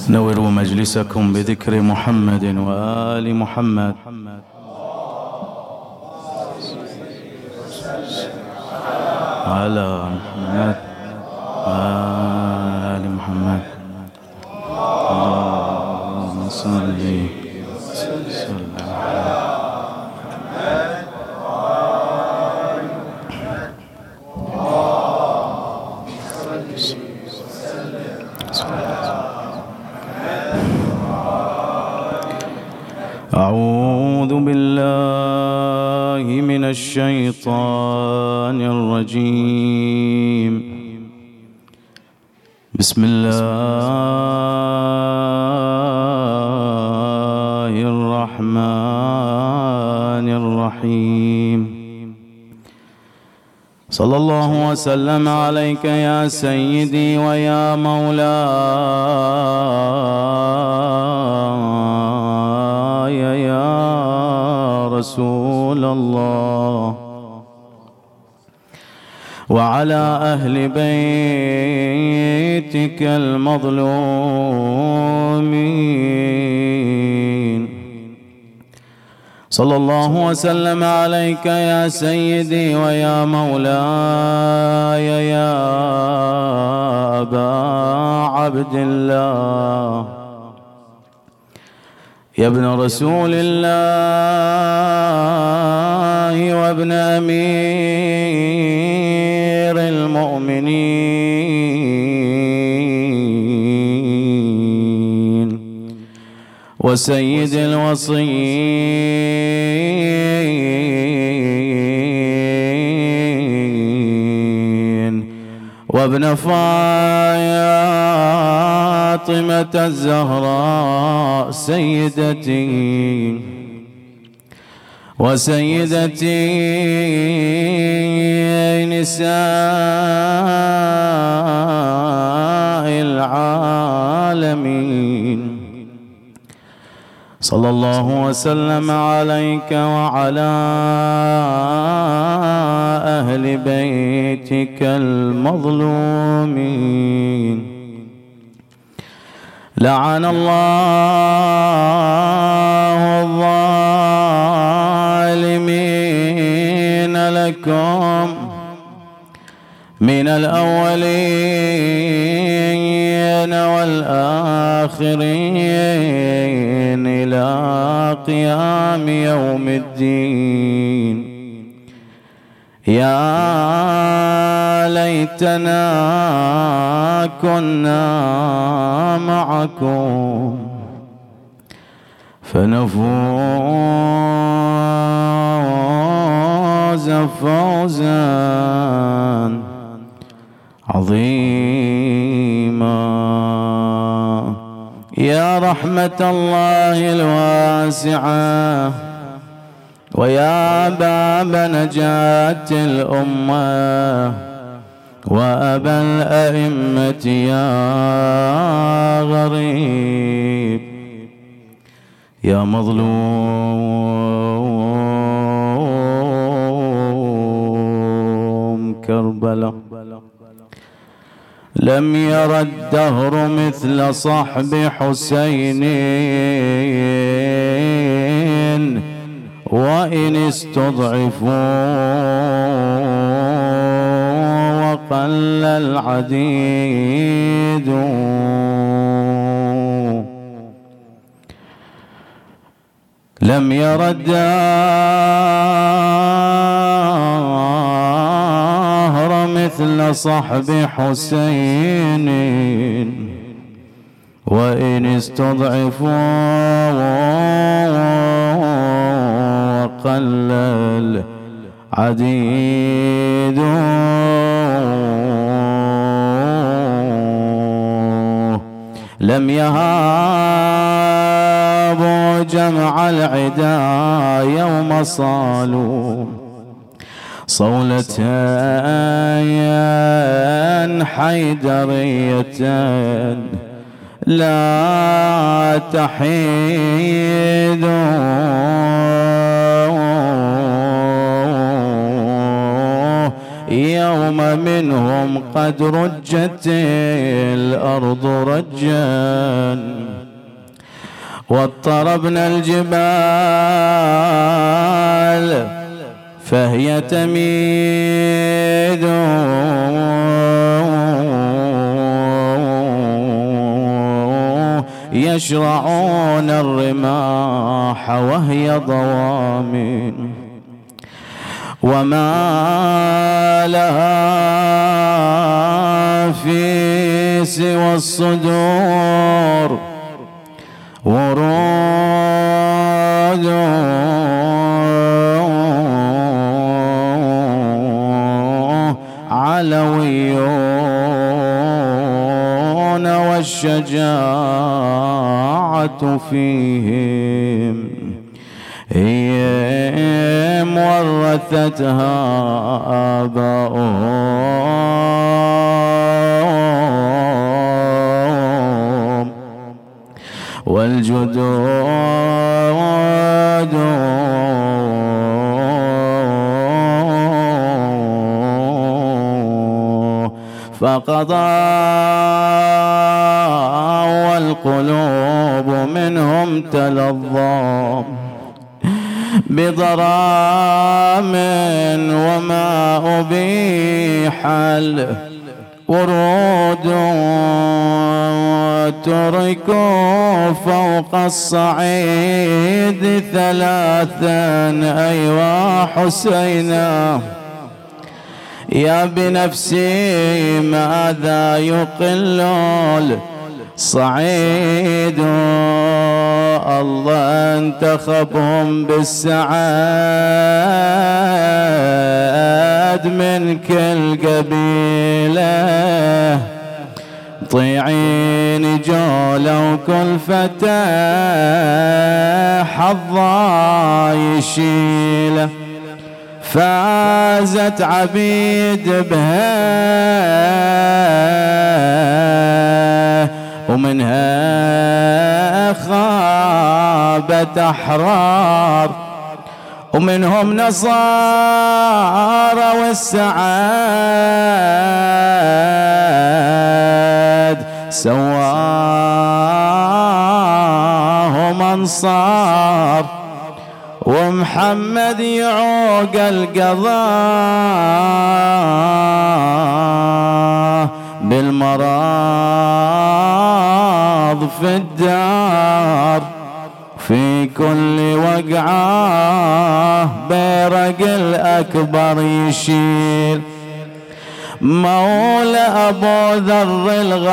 نوروا مجلسكم بذكر محمد وآل محمد. على محمد وآل محمد. اللهم صل وسلم على أعوذ بالله من الشيطان الرجيم. بسم الله الرحمن الرحيم. صلى الله وسلم عليك يا سيدي ويا مولاي يا رسول الله، وعلى أهل بيتك المظلومين. صلى الله وسلم عليك يا سيدي ويا مولاي يا أبا عبد الله، يا ابن رسول الله وابن أمير المؤمنين وسيد الوصيين وابن فاطمة الزهراء سيدتي وسيدتي نساء العالمين. صلى الله وسلم عليك وعلى أهل بيتك المظلومين. لعن الله الظالمين لكم من الأولين والآخرين إلى قيام يوم الدين. يا ليتنا كنا معكم فنفوز فوزا عظيما. يا رحمة الله الواسعة ويا باب نجاة الأمة وأبا الأئمة يا غريب يا مظلوم كربلاء، لم ير الدهر مثل صحب حسين وإن استضعفوا وقل العديد. لم ير الدهر مثل صحب حسين وإن استضعفوا وقل العديد. لم يهابوا جمع العدا يوم صالوا صولة حيدرية لا تحيد يوم منهم قد رجت الأرض رجا واضطربنا الجبال فهي تميد يشرعون الرماح وهي ضوامن وما لها في سوى الصدور ورود علويون والشجاعة فيهم هي ورثتها آباؤهم والجدود فقضى والقلوب منهم تلظى بضرام وما أبيح الورود تركوا فوق الصعيد ثلاثا أيوا حسينا يا بنفسي ماذا يقل الصعيد الله انتخبهم بالسعاد من كل قبيلة طيعين جولوا كل فتى حظا يشيله فازت عبيد بها ومنها خابت أحرار ومنهم نصارى والسعاد سواهم أنصار ومحمد يعوق القضاء بالمراض في الدار في كل وقعة بيرق الأكبر يشيل مولى أبو ذر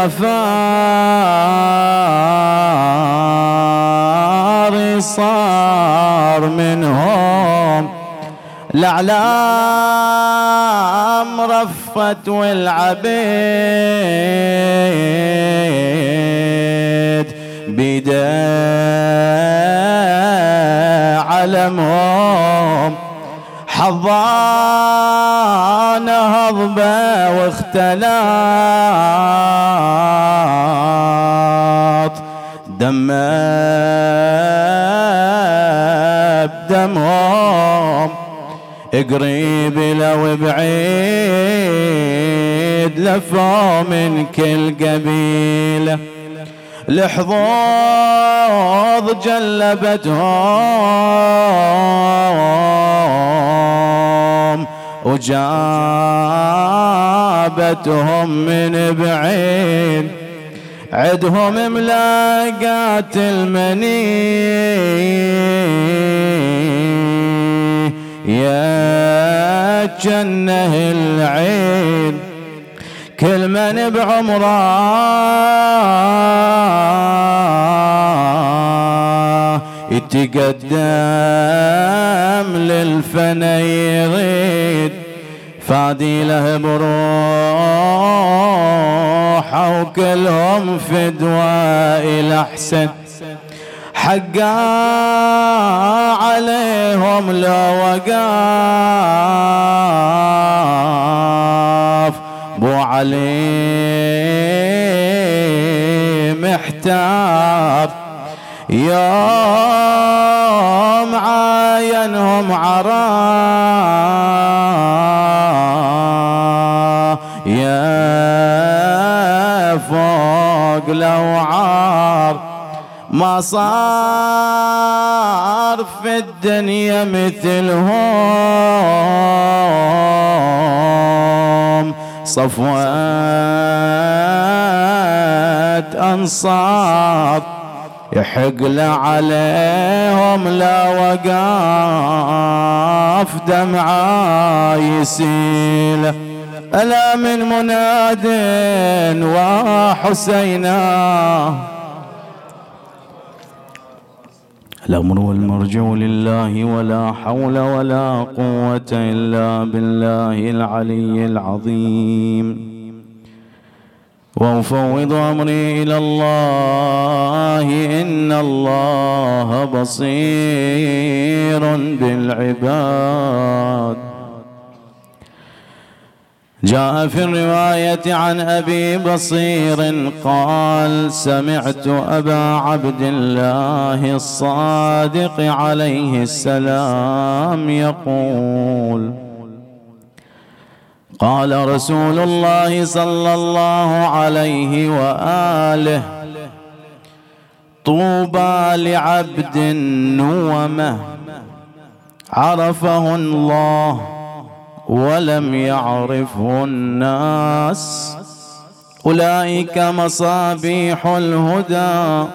الغفار صار منهم الأعلام رفت والعبيد بدا علمهم حضان هضبة واختلاط دمه بدمهم قريب لو بعيد لفوا من كل قبيلة الحظوظ جلبتهم وجابتهم من بعيد عدهم ملاقات المني يا جنه العين كل من بعمره يتقدم للفنا يغيد فادي له بروحه وكلهم فدوى إلى حسن حقا عليهم لو وقاف بو علي محتار يوم عاينهم عراف له عار، ما صار في الدنيا مثلهم، صفوة أنصار يحق له عليهم لا وقاف دمعة يسيل. ألا من مناد وحسينا، الأمر والمرجع لله ولا حول ولا قوة إلا بالله العلي العظيم. وأفوض أمري إلى الله إن الله بصير بالعباد. جاء في الرواية عن أبي بصير قال: سمعت أبا عبد الله الصادق عليه السلام يقول: قال رسول الله صلى الله عليه وآله: طوبى لعبد نومه عرفه الله ولم يعرفه الناس، أولئك مصابيح الهدى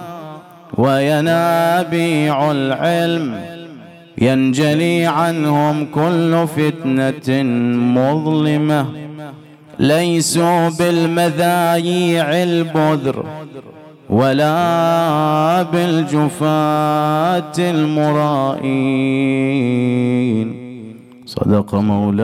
وينابيع العلم، ينجلي عنهم كل فتنة مظلمة، ليسوا بالمذايع البذر ولا بالجفاة المرائين. صدق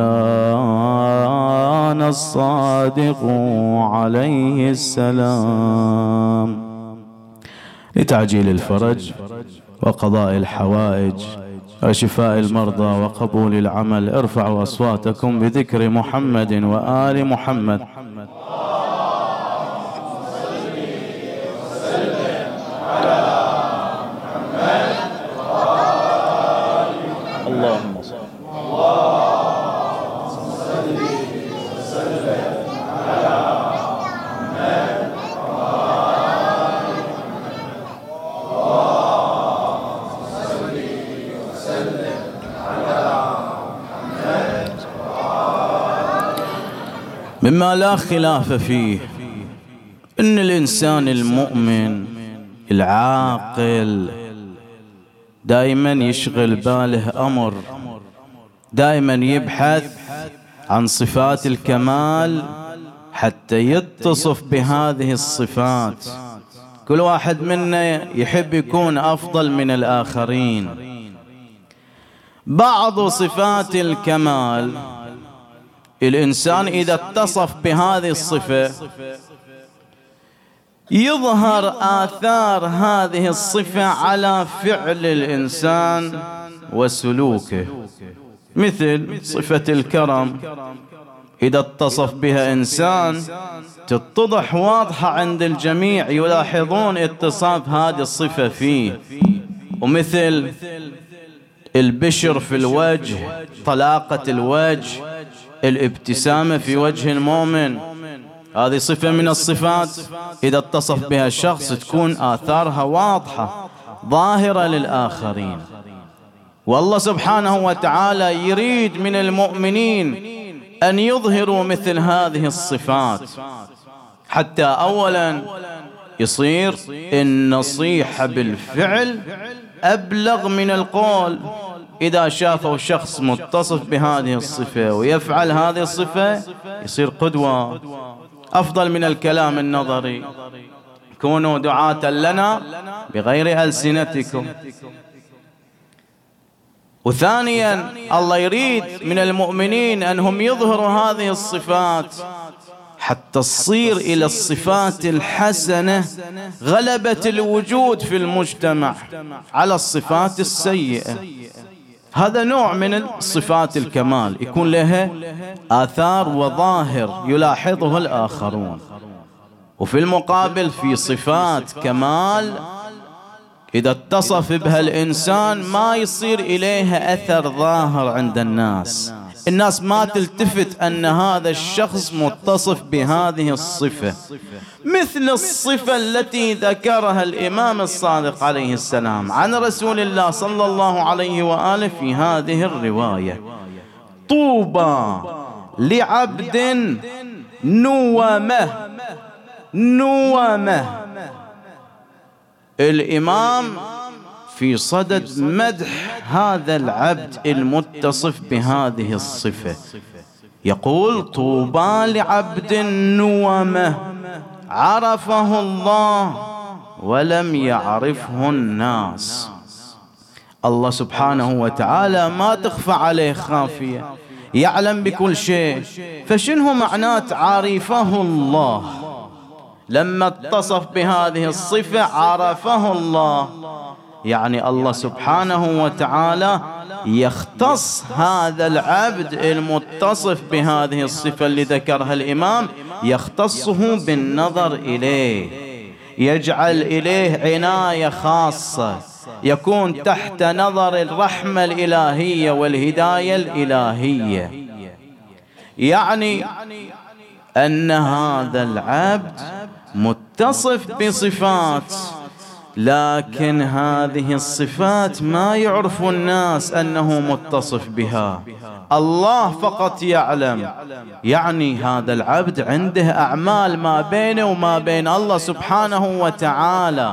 مولانا الصادق عليه السلام. لتعجيل الفرج وقضاء الحوائج وشفاء المرضى وقبول العمل ارفعوا أصواتكم بذكر محمد وآل محمد. اللهم صل مما لا خلاف فيه إن الإنسان المؤمن العاقل دائما يشغل باله أمر، دائما يبحث عن صفات الكمال حتى يتصف بهذه الصفات. كل واحد منا يحب يكون أفضل من الآخرين. بعض صفات الكمال الإنسان إذا اتصف بهذه الصفة يظهر آثار هذه الصفة على فعل الإنسان وسلوكه، مثل صفة الكرم إذا اتصف بها إنسان تتضح واضحة عند الجميع، يلاحظون اتصاف هذه الصفة فيه. ومثل البشر في الوجه، طلاقة الوجه، الابتسامة في وجه المؤمن، هذه صفة من الصفات إذا اتصف بها الشخص تكون آثارها واضحة ظاهرة للآخرين. والله سبحانه وتعالى يريد من المؤمنين أن يظهروا مثل هذه الصفات حتى أولا يصير النصيحة بالفعل أبلغ من القول. إذا شافوا شخص متصف بهذه الصفة ويفعل هذه الصفة يصير قدوة أفضل من الكلام النظري. كونوا دعاة لنا بغير ألسنتكم. وثانيا الله يريد من المؤمنين أنهم يظهروا هذه الصفات حتى تصير إلى الصفات الحسنة غلبة الوجود في المجتمع على الصفات السيئة. هذا نوع من صفات الكمال يكون لها آثار وظاهر يلاحظه الآخرون. وفي المقابل في صفات كمال إذا اتصف بها الإنسان ما يصير إليها أثر ظاهر عند الناس الناس ما تلتفت أن هذا الشخص متصف بهذه الصفة، مثل الصفة التي ذكرها الإمام الصادق عليه السلام عن رسول الله صلى الله عليه وآله في هذه الرواية: طوبى لعبد نومه. الإمام في صدد مدح هذا العبد المتصف بهذه الصفة، يقول: طوبى لعبد نومه عرفه الله ولم يعرفه الناس. الله سبحانه وتعالى ما تخفى عليه خافية، يعلم بكل شيء. فشنو معناه عرفه الله؟ لما اتصف بهذه الصفة عرفه الله، يعني الله سبحانه وتعالى يختص هذا العبد المتصف بهذه الصفة اللي ذكرها الإمام، يختصه بالنظر إليه، يجعل إليه عناية خاصة، يكون تحت نظر الرحمة الإلهية والهداية الإلهية. يعني أن هذا العبد متصف بصفات، لكن هذه الصفات ما يعرف الناس أنه متصف بها، الله فقط يعلم. يعني هذا العبد عنده أعمال ما بينه وما بين الله سبحانه وتعالى،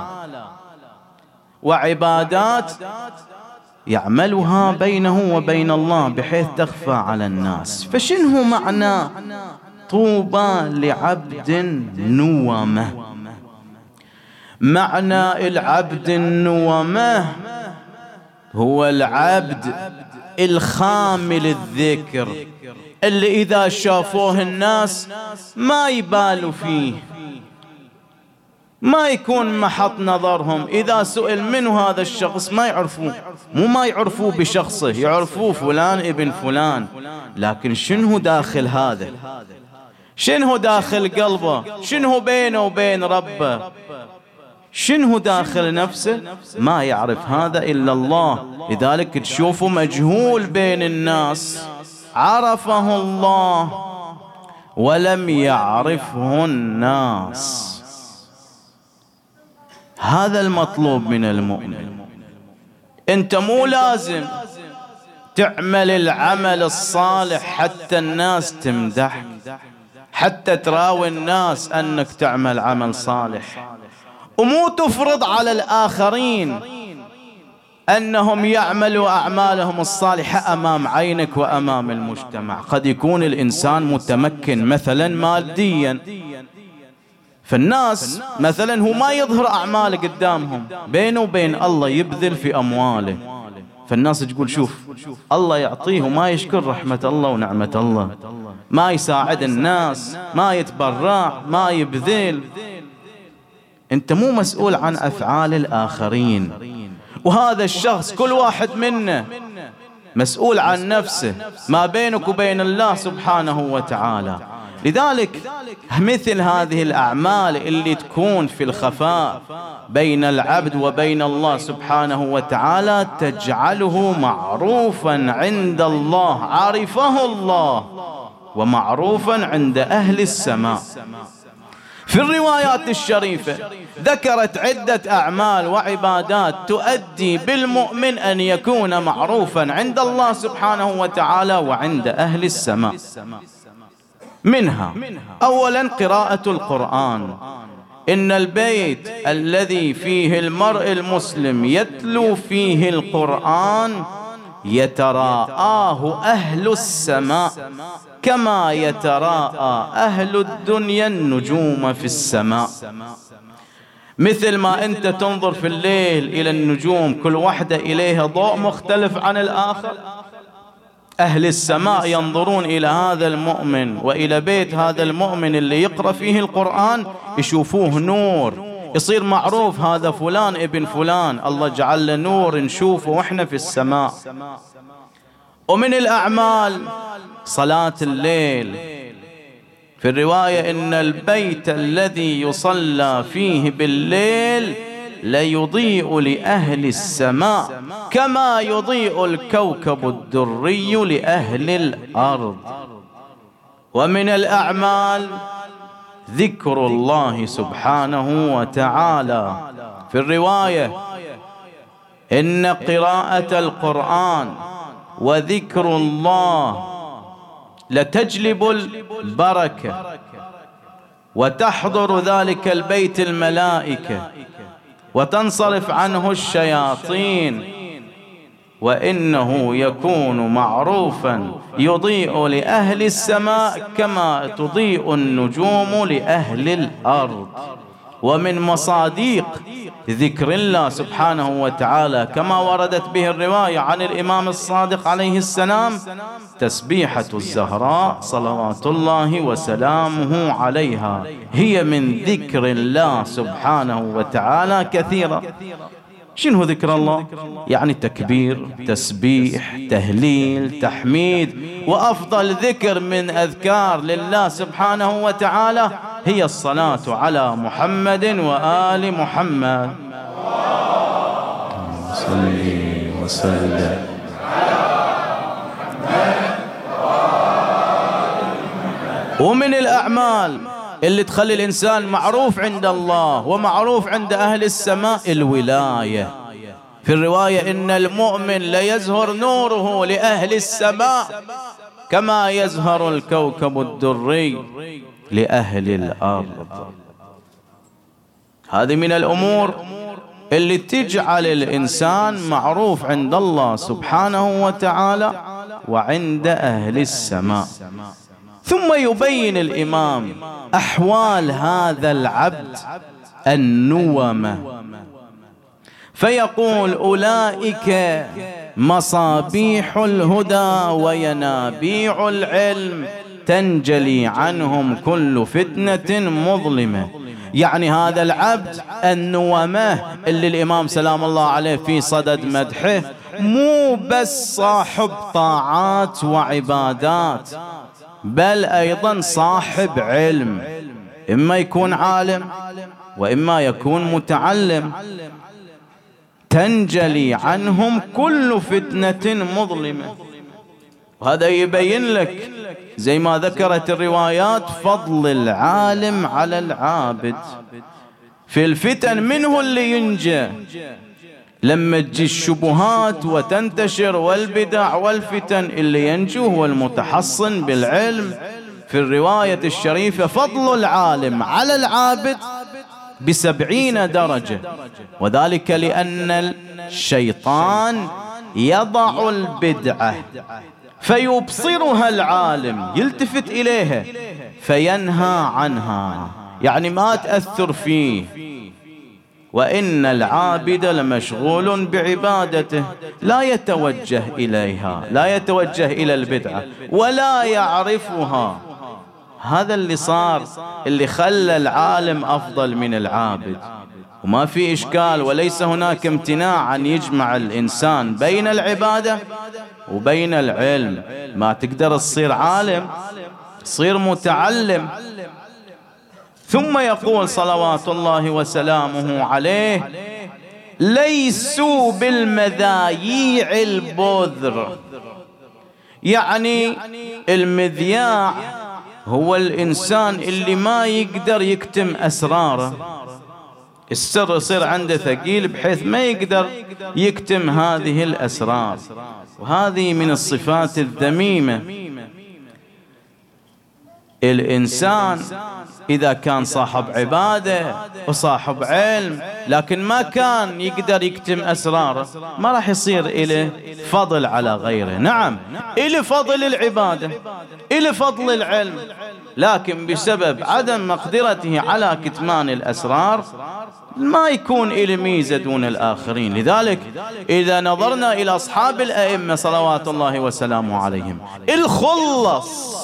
وعبادات يعملها بينه وبين الله بحيث تخفى على الناس. فشنه معنى طوبى لعبد نومه؟ معنى العبد النومه هو العبد الخامل الذكر، اللي إذا شافوه الناس ما يبالوا فيه، ما يكون محط نظرهم. إذا سئل منه هذا الشخص ما يعرفوه، ما يعرفوه بشخصه، يعرفوه فلان ابن فلان، لكن شنو داخل هذا؟ شنو داخل قلبه؟ شنو بينه وبين ربه؟ شنو داخل نفسه؟ ما يعرف هذا إلا الله. لذلك تشوفه مجهول بين الناس، عرفه الله ولم يعرفه الناس. هذا المطلوب من المؤمن. انت مو لازم تعمل العمل الصالح حتى الناس تمدحك، حتى تراوي الناس أنك تعمل عمل صالح، ومو تفرض على الآخرين أنهم يعملوا أعمالهم الصالحة أمام عينك وأمام المجتمع. قد يكون الإنسان متمكن مثلا ماديا، فالناس مثلا هو ما يظهر أعماله قدامهم، بينه وبين الله يبذل في أمواله، فالناس تقول شوف الله يعطيه وما يشكر رحمة الله ونعمة الله، ما يساعد الناس، ما يتبرع، ما يبذل. أنت مو مسؤول عن أفعال الآخرين، وهذا الشخص كل واحد منا مسؤول عن نفسه، ما بينك وبين الله سبحانه وتعالى. لذلك مثل هذه الأعمال اللي تكون في الخفاء بين العبد وبين الله سبحانه وتعالى تجعله معروفا عند الله، عرفه الله، ومعروفا عند أهل السماء. في الروايات الشريفة ذكرت عدة أعمال وعبادات تؤدي بالمؤمن أن يكون معروفا عند الله سبحانه وتعالى وعند أهل السماء. منها أولا قراءة القرآن. إن البيت الذي فيه المرء المسلم يتلو فيه القرآن يتراءاه أهل السماء كما يتراءى أهل الدنيا النجوم في السماء. مثل ما أنت تنظر في الليل إلى النجوم كل واحدة إليها ضوء مختلف عن الآخر، أهل السماء ينظرون إلى هذا المؤمن وإلى بيت هذا المؤمن اللي يقرأ فيه القرآن، يشوفوه نور، يصير معروف هذا فلان ابن فلان، الله جعل له نور نشوفه وإحنا في السماء. ومن الأعمال صلاة الليل. في الرواية إن البيت الذي يصلى فيه بالليل ليضيء لأهل السماء كما يضيء الكوكب الدري لأهل الأرض. ومن الأعمال ذكر الله سبحانه وتعالى. في الرواية إن قراءة القرآن وذكر الله لتجلب البركة، وتحضر ذلك البيت الملائكة، وتنصرف عنه الشياطين، وإنه يكون معروفا يضيء لأهل السماء كما تضيء النجوم لأهل الأرض. ومن مصادق ذكر الله سبحانه وتعالى كما وردت به الرواية عن الإمام الصادق عليه السلام تسبيحة الزهراء صلوات الله وسلامه عليها، هي من ذكر الله سبحانه وتعالى كثيرا. شنو ذكر الله؟ يعني تكبير، تسبيح، تهليل، تحميد. وأفضل ذكر من أذكار لله سبحانه وتعالى هي الصلاة على محمد وآل محمد. صلي وسلم ومن الأعمال اللي تخلي الإنسان معروف عند الله ومعروف عند أهل السماء الولاية. في الرواية إن المؤمن ليزهر نوره لأهل السماء كما يزهر الكوكب الدري لأهل الأرض. هذه من الأمور اللي تجعل الإنسان معروف عند الله سبحانه وتعالى وعند أهل السماء. ثم يبين الإمام أحوال هذا العبد النومة، فيقول أولئك مصابيح الهدى وينابيع العلم تنجلي عنهم كل فتنة مظلمة. يعني هذا العبد النومة اللي الإمام سلام الله عليه في صدد مدحه مو بس صاحب طاعات وعبادات، بل أيضا صاحب علم، إما يكون عالم وإما يكون متعلم. تنجلي عنهم كل فتنة مظلمة. وهذا يبين لك زي ما ذكرت الروايات فضل العالم على العابد في الفتن. منه اللي ينجى لما تجي الشبهات وتنتشر والبدع والفتن، اللي ينجو هو المتحصن بالعلم. في الرواية الشريفة فضل العالم على العابد ب70 درجة، وذلك لأن الشيطان يضع البدعة فيبصرها العالم، يلتفت إليها فينهى عنها، يعني ما تأثر فيه. وإن العابد لمشغول بعبادته لا يتوجه إليها، لا يتوجه إلى البدعة ولا يعرفها. هذا اللي صار، اللي خلى العالم أفضل من العابد. وما في إشكال، وليس هناك امتناع أن يجمع الإنسان بين العبادة وبين العلم. ما تقدر تصير عالم، تصير متعلم. ثم يقول صلوات الله وسلامه عليه ليسوا بالمذاييع البذر. يعني المذياع هو الإنسان اللي ما يقدر يكتم أسراره، السر يصير عنده ثقيل بحيث ما يقدر يكتم هذه الأسرار، وهذه من الصفات الذميمة. الإنسان إذا كان صاحب عبادة وصاحب علم لكن ما كان يقدر يكتم أسراره، ما راح يصير إله فضل على غيره. نعم إله فضل العبادة، إله فضل العلم، لكن بسبب عدم مقدرته على كتمان الأسرار ما يكون إله ميزة دون الآخرين. لذلك إذا نظرنا إلى أصحاب الأئمة صلوات الله وسلامه عليهم الخلص،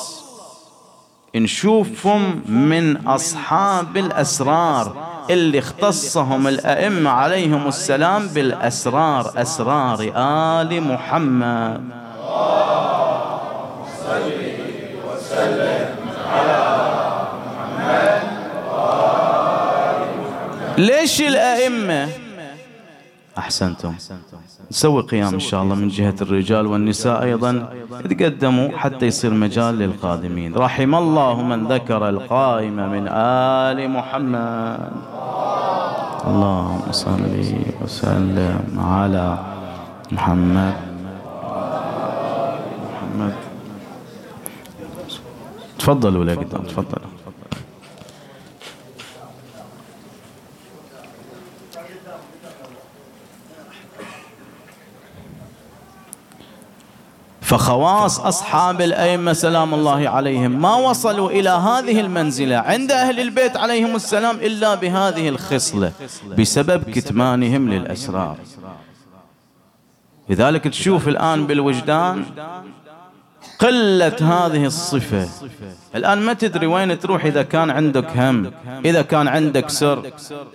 نشوفهم من أصحاب الأسرار اللي اختصهم الأئمة عليهم السلام بالأسرار، أسرار آل محمد. صل وسلم على محمد. ليش الأئمة أحسنتم. نسوي قيام إن شاء الله من جهة الرجال والنساء أيضا يتقدموا حتى يصير مجال للقادمين. رحم الله من ذكر القائمة من آل محمد. اللهم صل وسلم على محمد. تفضلوا لقدام، تفضلوا. فخواص أصحاب الأئمة سلام الله عليهم ما وصلوا إلى هذه المنزلة عند أهل البيت عليهم السلام إلا بهذه الخصلة، بسبب كتمانهم للأسرار. لذلك تشوف الآن بالوجدان قلة هذه الصفة. الآن ما تدري وين تروح إذا كان عندك هم، إذا كان عندك سر.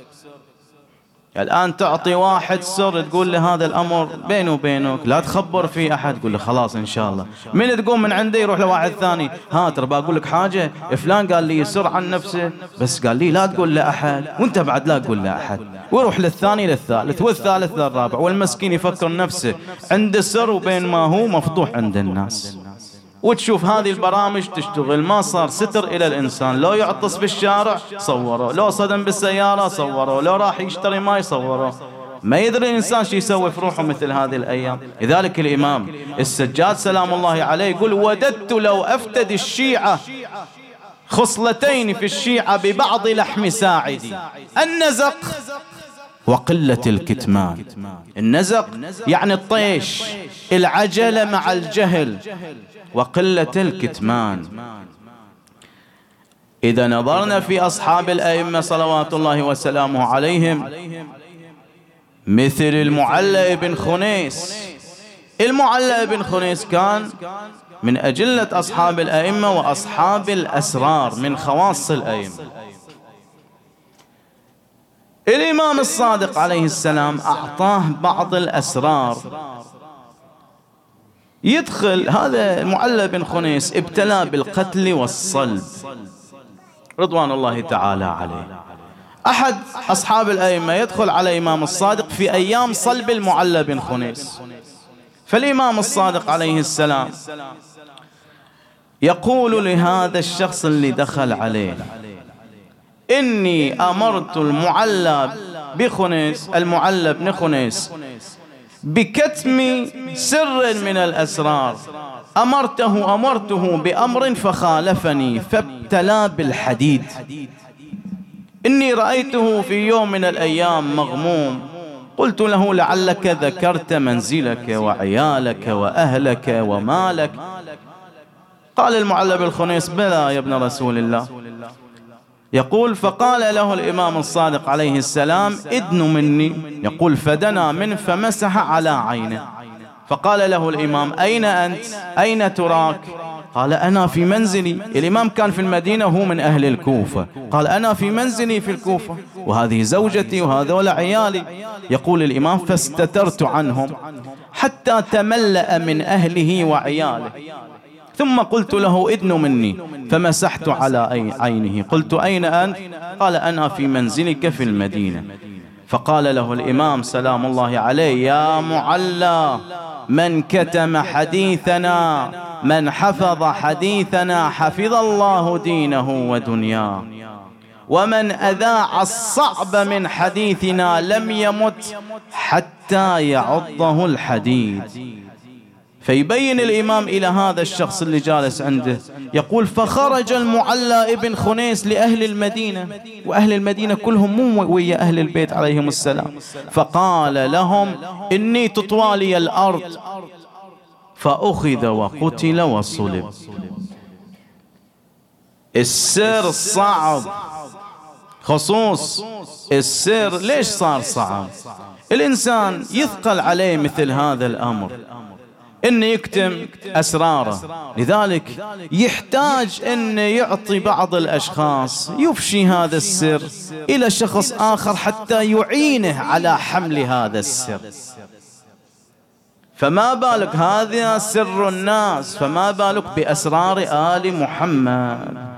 الآن تعطي واحد سر تقول له هذا الأمر بينه وبينك لا تخبر فيه أحد، تقول له خلاص إن شاء الله. من تقوم من عنده يروح لواحد ثاني، ها ترى بقول لك حاجة، فلان قال لي سر عن نفسه بس قال لي لا تقول لأحد، وانت بعد لا تقول لأحد. ويروح للثاني للثالث والثالث للرابع، والمسكين يفكر نفسه عنده سر وبين ما هو مفضوح عند الناس. وتشوف هذه البرامج تشتغل، ما صار ستر إلى الإنسان، لو يعطس بالشارع صوروا، لو صدم بالسيارة صوروا، لو راح يشتري ماي صوروا. ما يدري الإنسان شو يسوي في روحه مثل هذه الأيام. لذلك الإمام السجاد سلام الله عليه يقول وددت لو أفتدي الشيعة خصلتين في الشيعة ببعض لحم ساعدي: النزق وقلة الكتمان. النزق يعني الطيش، العجلة مع الجهل، وقلة الكتمان. إذا نظرنا في أصحاب الأئمة صلوات الله وسلامه عليهم مثل المعلى بن خنيس. المعلى بن خنيس كان من أجلة أصحاب الأئمة وأصحاب الأسرار، من خواص الأئمة. الإمام الصادق عليه السلام أعطاه بعض الأسرار. يدخل هذا المعلى بن خنيس ابتلى بالقتل والصلب رضوان الله تعالى عليه. أحد أصحاب الأئمة يدخل على الإمام الصادق في أيام صلب المعلى بن خنيس، فالإمام الصادق عليه السلام يقول لهذا الشخص اللي دخل عليه: إني أمرت المعلى بن خنيس بكتم سر من الأسرار، أمرته بأمر فخالفني فابتلى بالحديد. إني رأيته في يوم من الأيام مغموم، قلت له لعلك ذكرت منزلك وعيالك وأهلك ومالك. قال المعلى بن خنيس: بلى يا ابن رسول الله. يقول: فقال له الإمام الصادق عليه السلام: ادن مني. يقول: فدنا منه فمسح على عينه، فقال له الإمام: أين أنت؟ أين تراك؟ قال: أنا في منزلي. الإمام كان في المدينة وهو من أهل الكوفة. قال: أنا في منزلي في الكوفة، وهذه زوجتي وهذول عيالي. يقول الإمام: فاستترت عنهم حتى تملأ من أهله وعياله، ثم قلت له: ادن مني، فمسحت على عينه. قلت: أين أنت؟ قال: أنا في منزلك في المدينة. فقال له الإمام سلام الله عليه: يا معلى، من كتم حديثنا، من حفظ حديثنا حفظ الله دينه ودنياه، ومن أذاع الصعب من حديثنا لم يمت حتى يعضه الحديد. فيبين الإمام إلى هذا الشخص اللي جالس عنده، يقول: فخرج المعلى ابن خنيس لأهل المدينة، وأهل المدينة كلهم مو ويا أهل البيت عليهم السلام، فقال لهم: إني تطوالي الأرض، فأخذ وقتل وصلب. السر صعب، خصوص السر. ليش صار صعب؟ الإنسان يثقل عليه مثل هذا الأمر، إن يكتم أسراره. لذلك يحتاج أن يعطي بعض الأشخاص يفشي هذا السر إلى شخص آخر حتى يعينه على حمل هذا السر. فما بالك هذا سر الناس، فما بالك بأسرار آل محمد.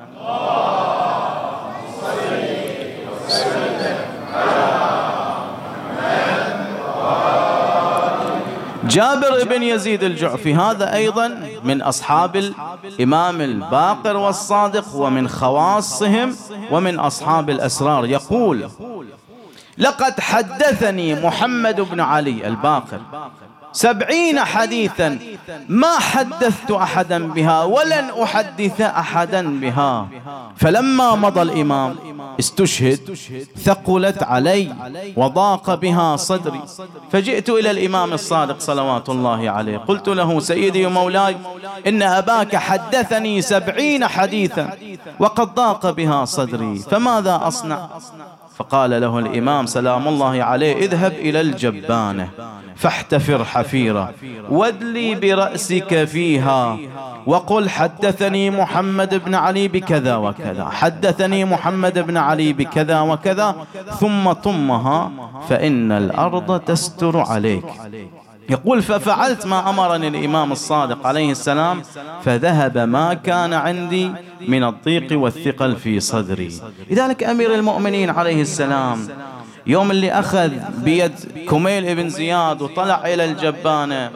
جابر بن يزيد الجعفي هذا أيضا من أصحاب الإمام الباقر والصادق ومن خواصهم ومن أصحاب الأسرار، يقول: لقد حدثني محمد بن علي الباقر 70 حديثا ما حدثت أحدا بها ولن أحدث أحدا بها، فلما مضى الإمام استشهد ثقلت علي وضاق بها صدري، فجئت إلى الإمام الصادق صلوات الله عليه، قلت له: سيدي ومولاي، إن أباك حدثني 70 حديثا وقد ضاق بها صدري، فماذا أصنع؟ فقال له الإمام سلام الله عليه: اذهب إلى الجبانة فاحتفر حفيرة وادلي برأسك فيها وقل: حدثني محمد بن علي بكذا وكذا، حدثني محمد بن علي بكذا وكذا، ثم طمها فإن الأرض تستر عليك. يقول: ففعلت ما أمرني الإمام الصادق عليه السلام، فذهب ما كان عندي من الضيق والثقل في صدري. لذلك أمير المؤمنين عليه السلام يوم اللي أخذ بيد كميل ابن زياد وطلع إلى الجبانة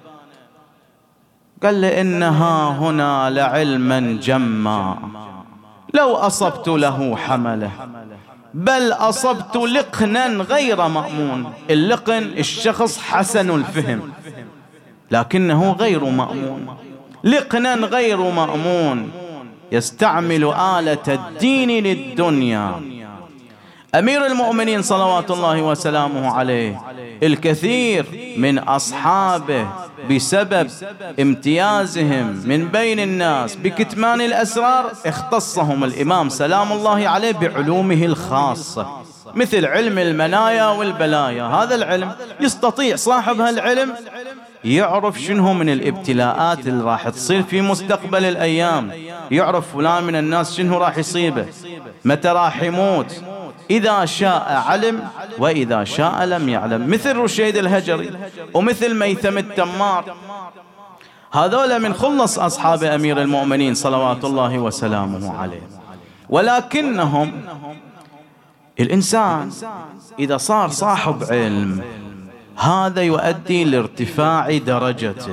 قال له: إنها هنا لعلما جما لو أصبت له حمله، بل أصبت لقنا غير مأمون. اللقن الشخص حسن الفهم لكنه غير مأمون، لقنا غير مأمون يستعمل آلة الدين للدنيا. أمير المؤمنين صلوات الله وسلامه عليه الكثير من أصحابه بسبب امتيازهم من بين الناس بكتمان الأسرار اختصهم الإمام سلام الله عليه بعلومه الخاصة، مثل علم المنايا والبلايا. هذا العلم يستطيع صاحب هالعلم يعرف شنو من الابتلاءات اللي راح تصير في مستقبل الأيام، يعرف فلان من الناس شنو راح يصيبه، متى راح يموت، إذا شاء علم وإذا شاء لم يعلم، مثل رشيد الهجري ومثل ميثم التمار. هذول من خلص أصحاب أمير المؤمنين صلوات الله وسلامه عليه. ولكنهم الإنسان إذا صار صاحب علم هذا يؤدي لارتفاع درجته،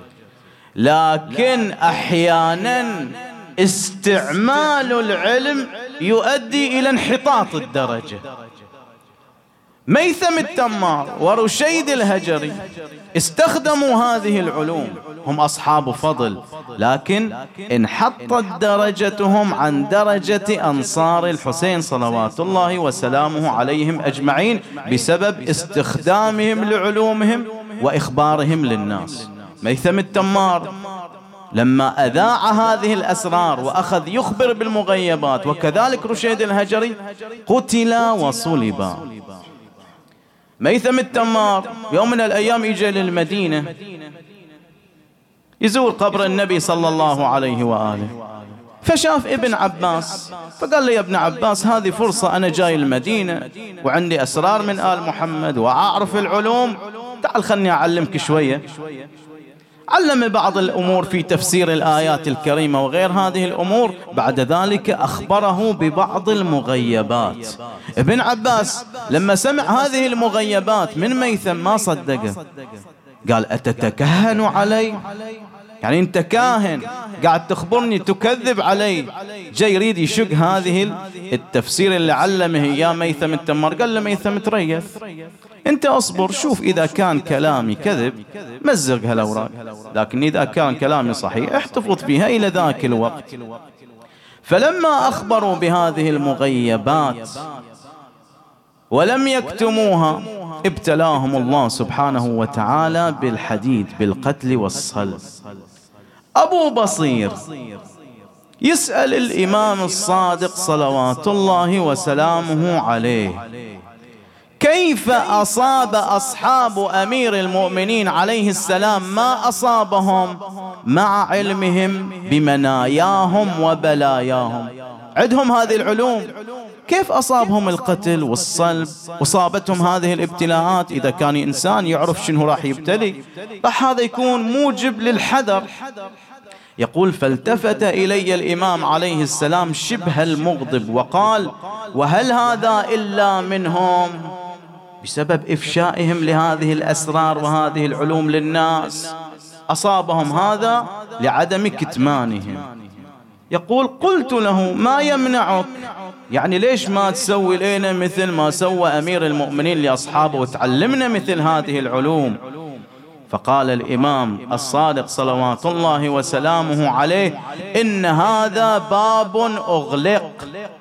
لكن أحيانا استعمال العلم يؤدي إلى انحطاط الدرجة. ميثم التمار ورشيد الهجري استخدموا هذه العلوم، هم أصحاب فضل، لكن انحطت درجتهم عن درجة أنصار الحسين صلوات الله وسلامه عليهم أجمعين بسبب استخدامهم لعلومهم وإخبارهم للناس. ميثم التمار لما أذاع هذه الأسرار وأخذ يخبر بالمغيبات، وكذلك رشيد الهجري، قتل وصلب. ميثم التمار يوم من الأيام يجي للمدينة يزور قبر النبي صلى الله عليه وآله، فشاف ابن عباس فقال له: يا ابن عباس، هذه فرصة، أنا جاي المدينة وعندي أسرار من آل محمد وأعرف العلوم، تعال خلني أعلمك شوية. علم بعض الأمور في تفسير الآيات الكريمة وغير هذه الأمور. بعد ذلك أخبره ببعض المغيبات. ابن عباس لما سمع هذه المغيبات من ميثم ما صدقه، قال: أتتكهن علي؟ يعني أنت كاهن قاعد تخبرني تكذب علي؟ جاي يريد يشق هذه التفسير اللي علمه يا ميثم التمار. قال له: ميثم تريث، أنت أصبر، شوف إذا كان كلامي كذب مزق هالأوراق، لكن إذا كان كلامي صحيح احتفظ بها إلى ذاك الوقت. فلما أخبروا بهذه المغيبات ولم يكتموها ابتلاهم الله سبحانه وتعالى بالحديد، بالقتل والصلب. أبو بصير يسأل الإمام الصادق صلوات الله وسلامه عليه: كيف أصاب أصحاب أمير المؤمنين عليه السلام ما أصابهم مع علمهم بمناياهم وبلاياهم؟ عندهم هذه العلوم، كيف أصابهم القتل والصلب وصابتهم هذه الابتلاءات؟ إذا كان إنسان يعرف شنو راح يبتلي راح هذا يكون موجب للحذر. يقول: فالتفت إلي الإمام عليه السلام شبه المغضب وقال: وهل هذا إلا منهم؟ بسبب إفشائهم لهذه الأسرار وهذه العلوم للناس، أصابهم هذا لعدم كتمانهم. يقول قلت له ما يمنعك، يعني ليش ما تسوي لنا مثل ما سوى أمير المؤمنين لأصحابه وتعلمنا مثل هذه العلوم؟ فقال الإمام الصادق صلوات الله وسلامه عليه إن هذا باب أغلق،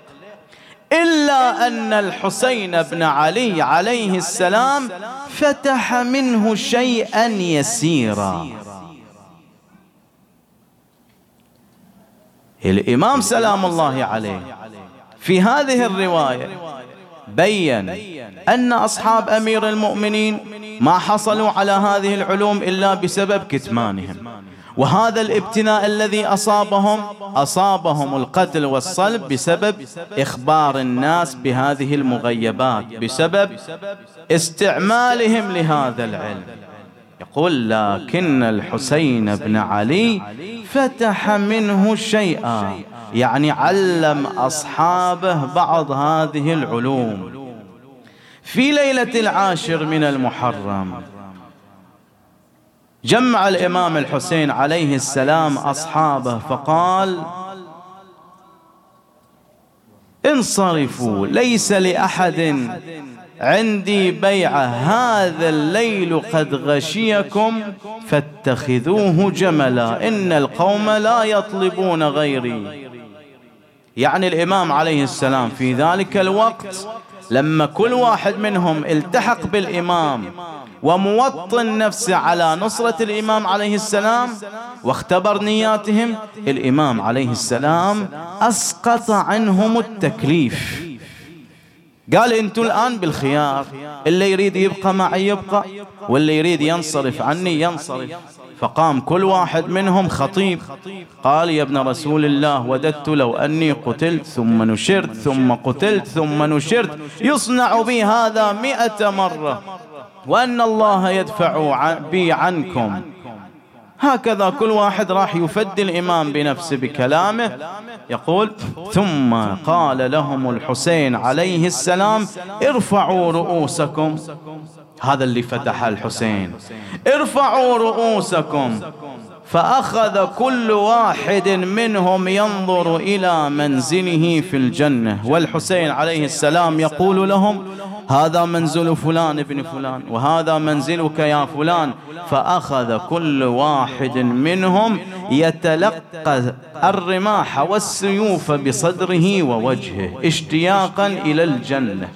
إلا أن الحسين بن علي عليه السلام فتح منه شيئا يسيرا. الإمام سلام الله عليه في هذه الرواية بيّن أن أصحاب أمير المؤمنين ما حصلوا على هذه العلوم إلا بسبب كتمانهم، وهذا الابتلاء الذي أصابهم القتل والصلب بسبب إخبار الناس بهذه المغيبات، بسبب استعمالهم لهذا العلم. يقول لكن الحسين بن علي فتح منه شيئا، يعني علم أصحابه بعض هذه العلوم. في ليلة 10 من المحرم جمع الإمام الحسين عليه السلام أصحابه فقال انصرفوا، ليس لأحد عندي بيعة، هذا الليل قد غشيكم فاتخذوه جملا، إن القوم لا يطلبون غيري. يعني الإمام عليه السلام في ذلك الوقت لما كل واحد منهم التحق بالإمام وموطن نفسه على نصرة الإمام عليه السلام واختبر نياتهم، الإمام عليه السلام أسقط عنهم التكليف، قال انتوا الآن بالخيار، اللي يريد يبقى معي يبقى، واللي يريد ينصرف عني ينصرف. فقام كل واحد منهم خطيب قال يا ابن رسول الله وددت لو أني قتلت ثم نشرت ثم قتلت ثم نشرت، يصنع بي هذا 100 مرة، وأن الله يدفع بي عنكم. هكذا كل واحد راح يفدي الإمام بنفسه بكلامه. يقول ثم قال لهم الحسين عليه السلام ارفعوا رؤوسكم، هذا اللي فتح الحسين، ارفعوا رؤوسكم. فأخذ كل واحد منهم ينظر إلى منزله في الجنة، والحسين عليه السلام يقول لهم هذا منزل فلان ابن فلان، وهذا منزلك يا فلان. فأخذ كل واحد منهم يتلقى الرماح والسيوف بصدره ووجهه اشتياقا إلى الجنة.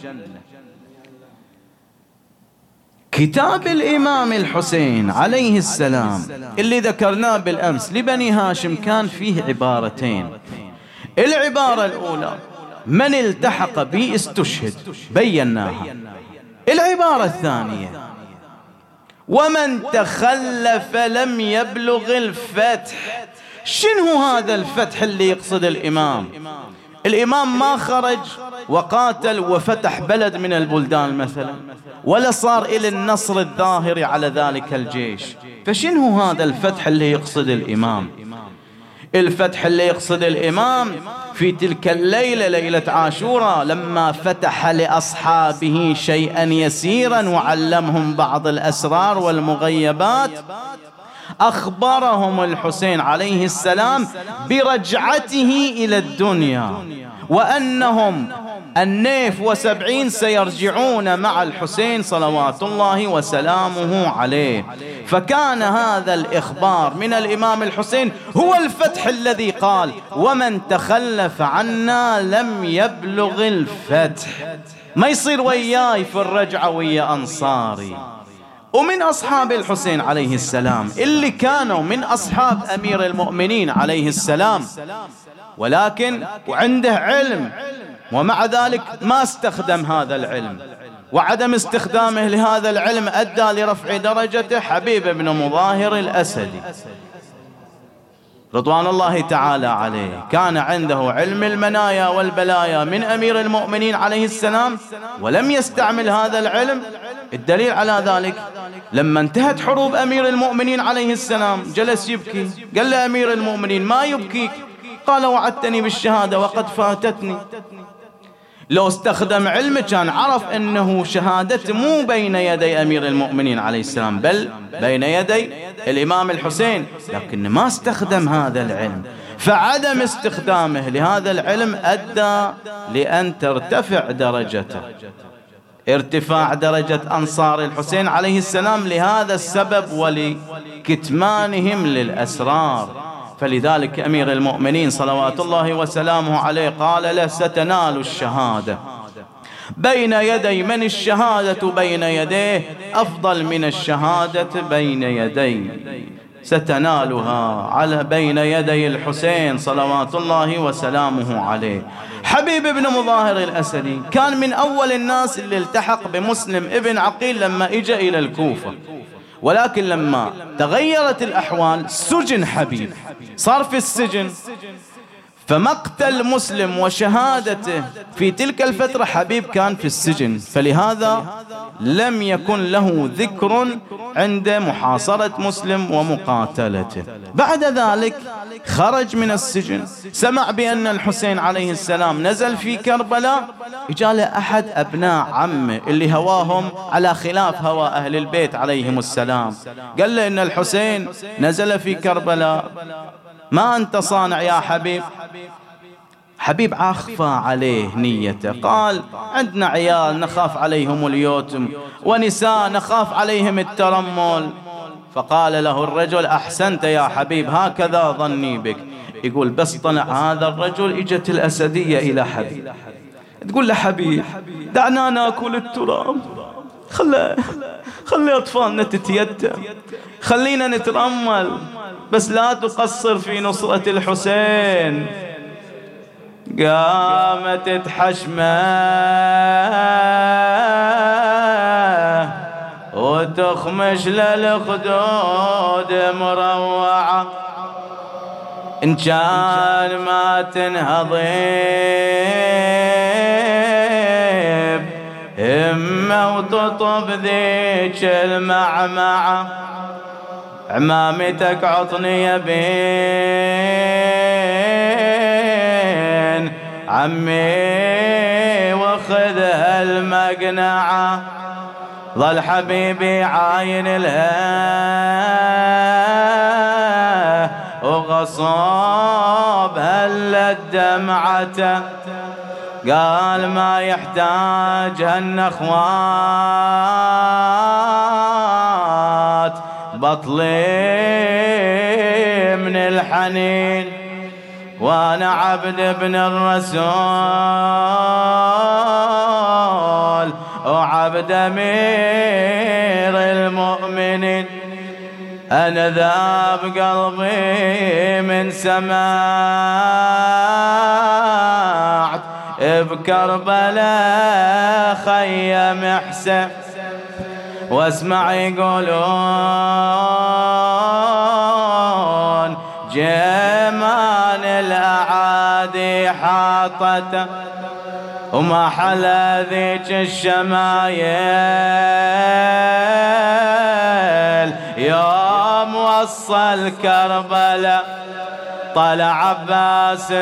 كتاب الإمام الحسين عليه السلام اللي ذكرناه بالأمس لبني هاشم كان فيه عبارتين. العبارة الأولى من التحق بي استشهد، بيناها. العبارة الثانية ومن تخلف لم يبلغ الفتح. شنو هذا الفتح اللي يقصد الإمام؟ الإمام ما خرج وقاتل وفتح بلد من البلدان مثلا، ولا صار إلى النصر الظاهر على ذلك الجيش. فشنو هذا الفتح اللي يقصد الإمام؟ الفتح اللي يقصد الإمام في تلك الليلة، ليلة عاشوراء، لما فتح لأصحابه شيئا يسيرا وعلمهم بعض الأسرار والمغيبات، أخبرهم الحسين عليه السلام برجعته إلى الدنيا، وأنهم 70 سيرجعون مع الحسين صلوات الله وسلامه عليه. فكان هذا الإخبار من الإمام الحسين هو الفتح الذي قال ومن تخلف عنا لم يبلغ الفتح، ما يصير وياي في الرجعة ويا أنصاري. ومن أصحاب الحسين عليه السلام اللي كانوا من أصحاب أمير المؤمنين عليه السلام، ولكن وعنده علم ومع ذلك ما استخدم هذا العلم، وعدم استخدامه لهذا العلم أدى لرفع درجته حبيب بن مظاهر الأسدي رضوان الله تعالى عليه. كان عنده علم المنايا والبلايا من أمير المؤمنين عليه السلام ولم يستعمل هذا العلم. الدليل على ذلك لما انتهت حروب أمير المؤمنين عليه السلام جلس يبكي، قال له أمير المؤمنين ما يبكيك؟ قال وعدتني بالشهادة وقد فاتتني. لو استخدم علمه كان عرف أنه شهادته مو بين يدي أمير المؤمنين عليه السلام بل بين يدي الإمام الحسين، لكن ما استخدم هذا العلم. فعدم استخدامه لهذا العلم أدى لأن ترتفع درجته، ارتفاع درجة أنصار الحسين عليه السلام لهذا السبب ولكتمانهم للأسرار. فلذلك أمير المؤمنين صلوات الله وسلامه عليه قال له: ستنال الشهادة بين يدي من؟ الشهادة بين يديه أفضل من الشهادة بين يدي، ستنالها على بين يدي الحسين صلوات الله وسلامه عليه. حبيب بن مظاهر الأسدي كان من أول الناس اللي التحق بمسلم ابن عقيل لما إجا إلى الكوفة، ولكن لما تغيرت الأحوال سجن حبيب، صار في السجن، فمقتل مسلم وشهادته في تلك الفترة حبيب كان في السجن، فلهذا لم يكن له ذكر عند محاصرة مسلم ومقاتلته. بعد ذلك خرج من السجن، سمع بأن الحسين عليه السلام نزل في كربلاء، جاء له أحد أبناء عمه اللي هواهم على خلاف هوى أهل البيت عليهم السلام، قال له إن الحسين نزل في كربلاء، ما أنت صانع يا حبيب؟ حبيب أخفى عليه نيته، قال: عندنا عيال نخاف عليهم اليتم ونساء نخاف عليهم الترمل. فقال له الرجل: أحسنت يا حبيب، هكذا ظني بك. يقول بس طلع هذا الرجل اجت الأسدية إلى حبيب تقول له: حبيب دعنا ناكل التراب، خلي أطفالنا تتيتم، خلينا نترمل، بس لا تقصر في نصرة الحسين. قامت تحشمه وتخمش للخدود مروعة، إن كان ما تنهضب همة وتطب ذيك المعمعة، عمامتك عطني يا بين عمي واخذها المقنعة. ظل حبيبي عاين لها وغصب هلت دمعته، قال ما يحتاج هالنخوات بطلي من الحنين، وانا عبد ابن الرسول وعبد امير المؤمنين. انا ذاب قلبي من سمعت بكربلاء خيم حسين، واسمع يقولون جمال الأعادي حاطته، وما حلا ذيك الشمايل يوم وصل كربلاء. طلع عباس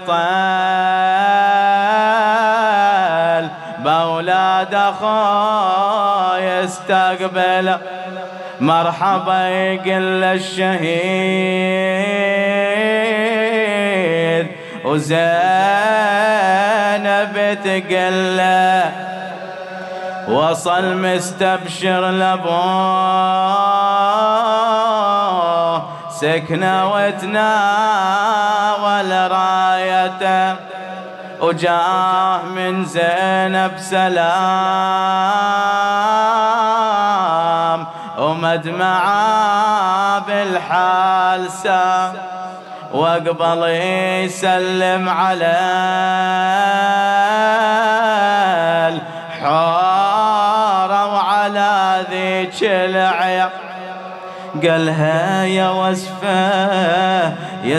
البطل بأولاد أخوه يستقبله، مرحبا يقل الشهيد وزينب تقله، وصل مستبشر لابوه سكنه وتناول رايته، وجاه من زينب سلام ومدمعه بالحال سام، واقبل يسلم على الحارة وعلى ذيك العيا، قالها يا وصفة يا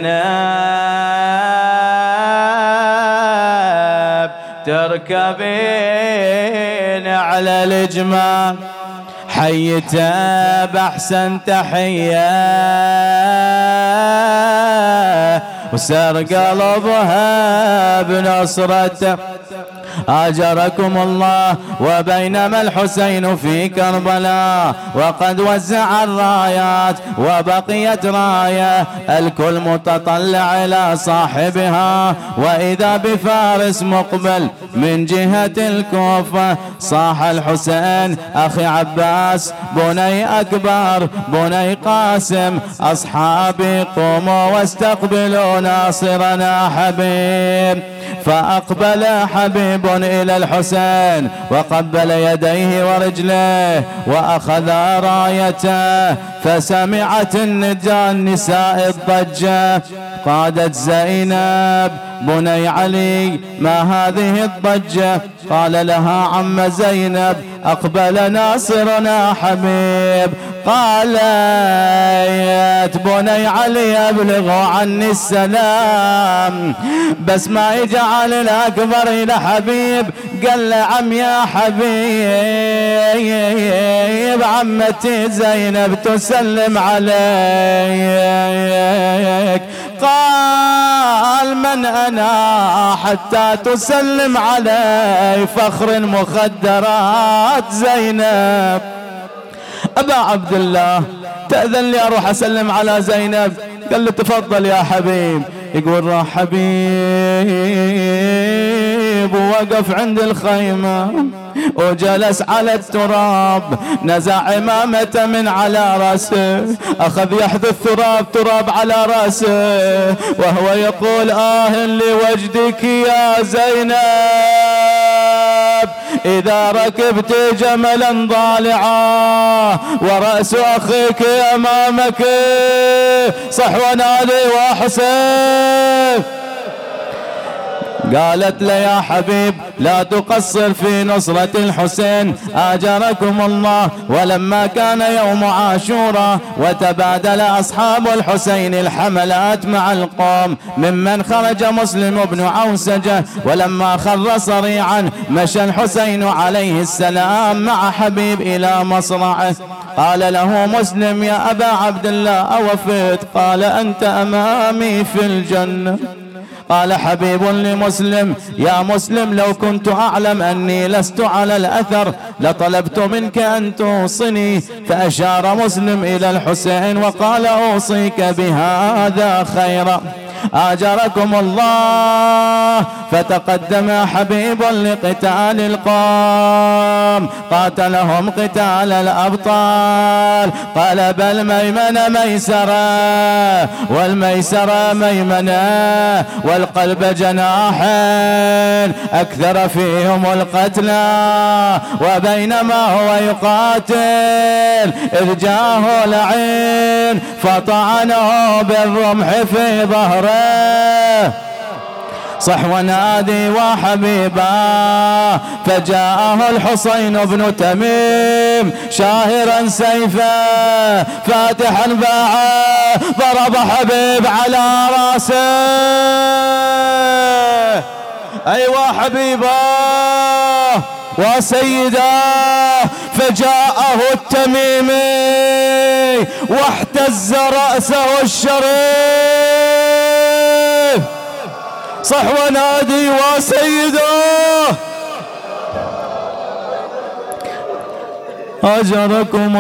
زينب تركبين على الجمال، حيته بأحسن تحية وسر قلبها بنصرته، آجركم الله. وبينما الحسين في كربلاء وقد وزع الرايات وبقيت راية الكل متطلع إلى صاحبها، وإذا بفارس مقبل من جهة الكوفة. صاح الحسين أخي عباس بني أكبر بني قاسم أصحابي قوموا واستقبلوا ناصرنا حبيب. فأقبل حبيب إلى الحسين وقبل يديه ورجليه وأخذ رايته. فسمعت النساء الضجة. قالت زينب بني علي ما هذه الضجة؟ قال لها عم زينب أقبل ناصرنا حبيب. قالت بني علي أبلغوا عني السلام. بس ما يجعل الأكبر إلى حبيب قال له عم يا حبيب عمتي زينب تسلم عليك. قال من أنا حتى تسلم علي؟ فخر المخدرات زينب. أبا عبد الله تأذن لي أروح أسلم على زينب. قال له تفضل يا حبيب. يقول راح حبيب ووقف عند الخيمة وجلس على التراب، نزع عمامته من على رأسه، أخذ يحذف تراب على رأسه وهو يقول لوجدك يا زينب إذا ركبت جملا ضالعا ورأس أخيك أمامك صح ونادي وحسين. قالت له يا حبيب لا تقصر في نصرة الحسين آجركم الله. ولما كان يوم عاشوراء وتبادل أصحاب الحسين الحملات مع القوم ممن خرج مسلم بن عوسجة، ولما خر صريعا مشى الحسين عليه السلام مع حبيب إلى مصرعه. قال له مسلم يا أبا عبد الله أوفيت؟ قال أنت أمامي في الجنة. قال حبيب لمسلم يا مسلم لو كنت أعلم أني لست على الأثر لطلبت منك أن توصني. فأشار مسلم إلى الحسين وقال أوصيك بهذا خيرا آجركم الله. فتقدم حبيب لقتال القوم قاتلهم قتال الأبطال. قال بل ميمنة ميسرة والميسرة ميمنة والقلب جناحين أكثر فيهم القتلى. وبينما هو يقاتل إذ جاءه لعين فطعنه بالرمح في ظهره صح ونادي وحبيبا. فجاءه الحسين بن تميم شاهرا سيفه فاتحا باعه ضرب حبيب على راسه. أيوة حبيبا وسيداه. فجاءه التميمي واحتز رأسه الشريف صح ونادي وسيداه. أجركم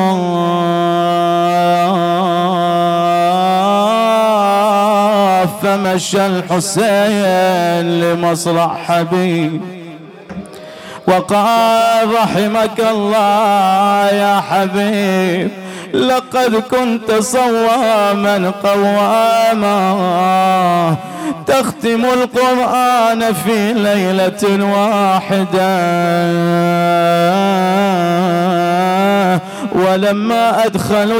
الله. فمشى الحسين لمصرع حبيب وقال رحمك الله يا حبيب لقد كنت صواما قواما تختم القرآن في ليلة واحدة. ولما أدخلوا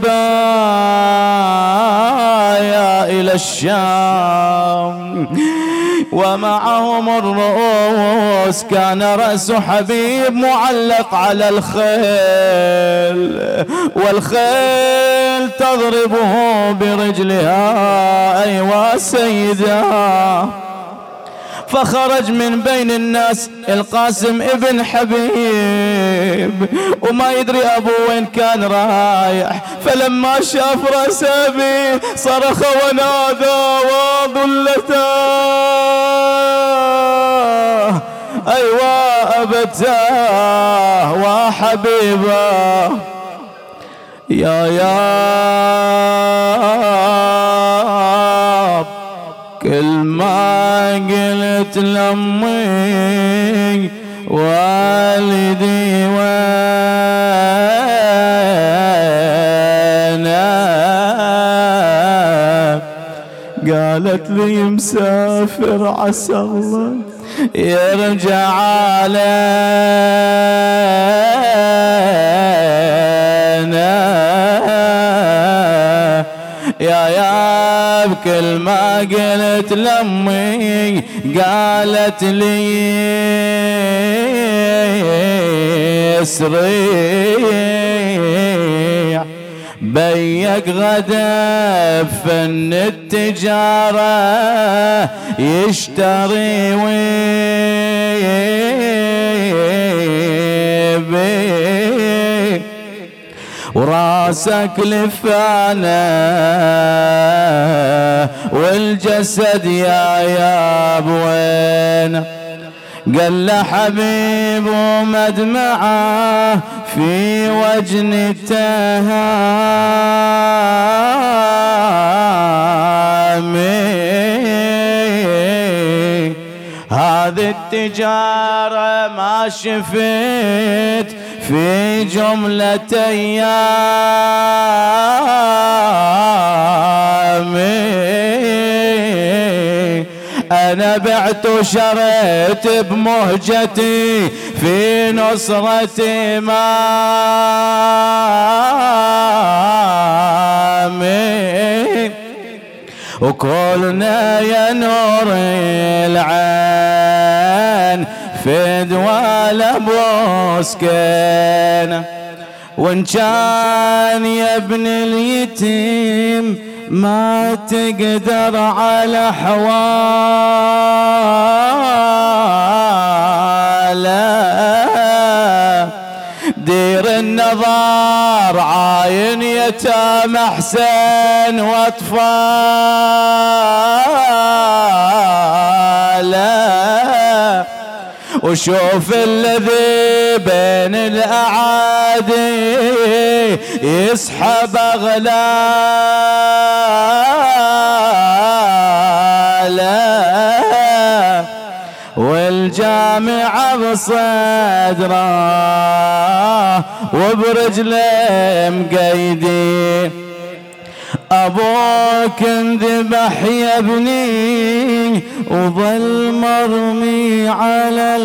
السبايا إلى الشام ومعهم الرؤوس كان رأس حبيب معلق على الخيل والخيل تضربه برجلها أيوا سيدها. فخرج من بين الناس القاسم ابن حبيب وما يدري أبوه وين كان رايح. فلما شاف رأس أبيه صرخ ونادى وظلته أيوة أبتاه وحبيبه يا كل ما قلت لأمي والدي وانا قالت لي مسافر عسى الله يرجع علينا يا بكل ما قلت لأمي قالت لي سريع بيك غدا فن التجارة يشتري ويبيع وراسك لفانا والجسد يا بوين قال له حبيب ومدمعه في وجن تهامي هذه التجارة ما شفت في جملة أيامي أنا بعت وشريت بمهجتي في نصرة إمامي وكلنا يا نور العين في دوال بوسكين وان كان يا ابن اليتيم ما تقدر على حواله دير النظر عاين يتام حسين واطفاله وشوف الذي بين الأعادي يسحب أغلاله والجامعة بصدره وبرجله مقيدين أبوك انذبح يا ابني وظل مرمي على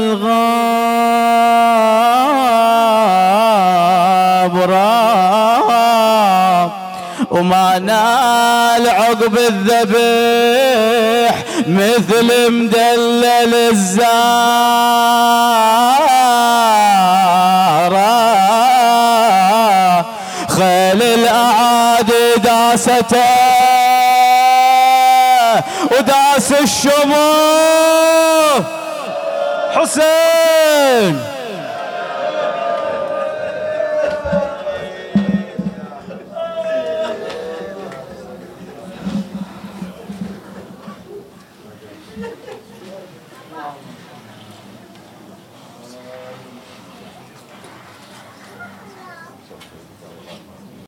الغابرة وما نال عقب الذبح مثل مدلل الزارة خيل الأعادي داسته وداس الشموع حسين